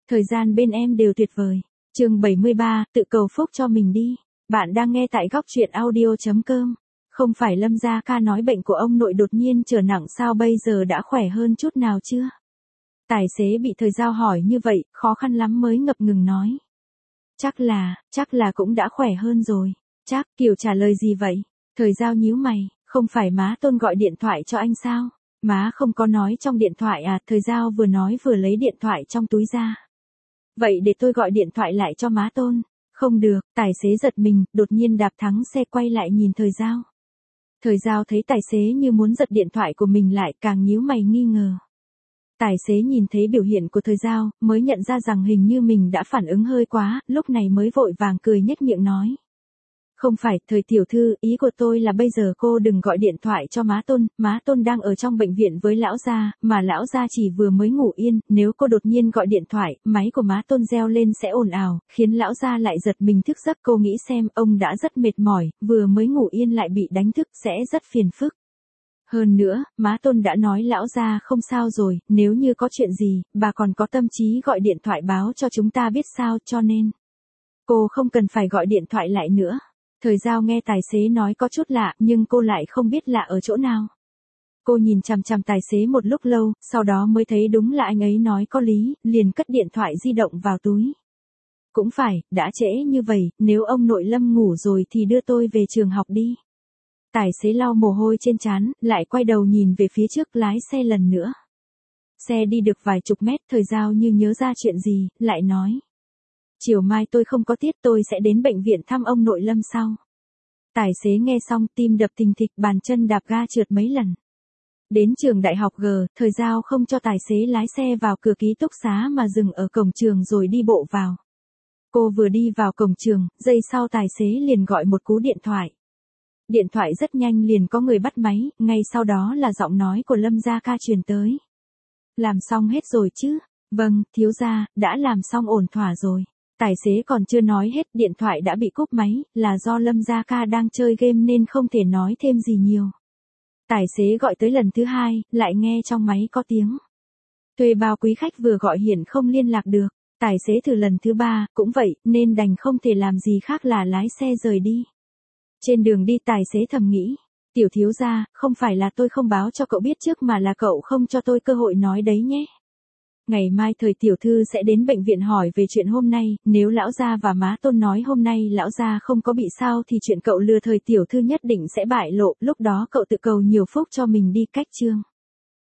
Thời gian bên em đều tuyệt vời. Chương 73, tự cầu phúc cho mình đi. Bạn đang nghe tại góc truyện audio.com. Không phải Lâm Gia Ca nói bệnh của ông nội đột nhiên trở nặng sao, bây giờ đã khỏe hơn chút nào chưa? Tài xế bị Thời Giao hỏi như vậy, khó khăn lắm mới ngập ngừng nói. Chắc là cũng đã khỏe hơn rồi. Chắc, kiểu trả lời gì vậy? Thời Giao nhíu mày, không phải má Tôn gọi điện thoại cho anh sao? Má không có nói trong điện thoại à? Thời Giao vừa nói vừa lấy điện thoại trong túi ra. Vậy để tôi gọi điện thoại lại cho má Tôn. Không được, tài xế giật mình, đột nhiên đạp thắng xe quay lại nhìn Thời Giao. Thời Giao thấy tài xế như muốn giật điện thoại của mình lại, càng nhíu mày nghi ngờ. Tài xế nhìn thấy biểu hiện của Thời Giao, mới nhận ra rằng hình như mình đã phản ứng hơi quá, lúc này mới vội vàng cười nhếch miệng nói. Không phải, Thời tiểu thư, ý của tôi là bây giờ cô đừng gọi điện thoại cho má Tôn đang ở trong bệnh viện với lão gia, mà lão gia chỉ vừa mới ngủ yên, nếu cô đột nhiên gọi điện thoại, máy của má Tôn reo lên sẽ ồn ào, khiến lão gia lại giật mình thức giấc. Cô nghĩ xem, ông đã rất mệt mỏi, vừa mới ngủ yên lại bị đánh thức sẽ rất phiền phức. Hơn nữa, má Tôn đã nói lão gia không sao rồi, nếu như có chuyện gì, bà còn có tâm trí gọi điện thoại báo cho chúng ta biết sao, cho nên cô không cần phải gọi điện thoại lại nữa. Thời Giao nghe tài xế nói có chút lạ, nhưng cô lại không biết lạ ở chỗ nào. Cô nhìn chằm chằm tài xế một lúc lâu, sau đó mới thấy đúng là anh ấy nói có lý, liền cất điện thoại di động vào túi. Cũng phải, đã trễ như vậy, nếu ông nội Lâm ngủ rồi thì đưa tôi về trường học đi. Tài xế lau mồ hôi trên trán, lại quay đầu nhìn về phía trước lái xe lần nữa. Xe đi được vài chục mét, Thời Giao như nhớ ra chuyện gì, lại nói. Chiều mai tôi không có tiết, tôi sẽ đến bệnh viện thăm ông nội Lâm sau. Tài xế nghe xong tim đập thình thịch, bàn chân đạp ga trượt mấy lần. Đến trường đại học G, Thời Giao không cho tài xế lái xe vào cửa ký túc xá mà dừng ở cổng trường rồi đi bộ vào. Cô vừa đi vào cổng trường, giây sau tài xế liền gọi một cú điện thoại. Điện thoại rất nhanh liền có người bắt máy, ngay sau đó là giọng nói của Lâm Gia Ca truyền tới. Làm xong hết rồi chứ? Vâng, thiếu gia, đã làm xong ổn thỏa rồi. Tài xế còn chưa nói hết, điện thoại đã bị cúp máy, là do Lâm Gia Ca đang chơi game nên không thể nói thêm gì nhiều. Tài xế gọi tới lần thứ hai, lại nghe trong máy có tiếng. Thuê bao quý khách vừa gọi hiện không liên lạc được. Tài xế thử lần thứ ba, cũng vậy, nên đành không thể làm gì khác là lái xe rời đi. Trên đường đi tài xế thầm nghĩ. Tiểu thiếu gia, không phải là tôi không báo cho cậu biết trước mà là cậu không cho tôi cơ hội nói đấy nhé. Ngày mai Thời tiểu thư sẽ đến bệnh viện hỏi về chuyện hôm nay, nếu lão gia và má Tôn nói hôm nay lão gia không có bị sao thì chuyện cậu lừa Thời tiểu thư nhất định sẽ bại lộ, lúc đó cậu tự cầu nhiều phúc cho mình đi. Cách chương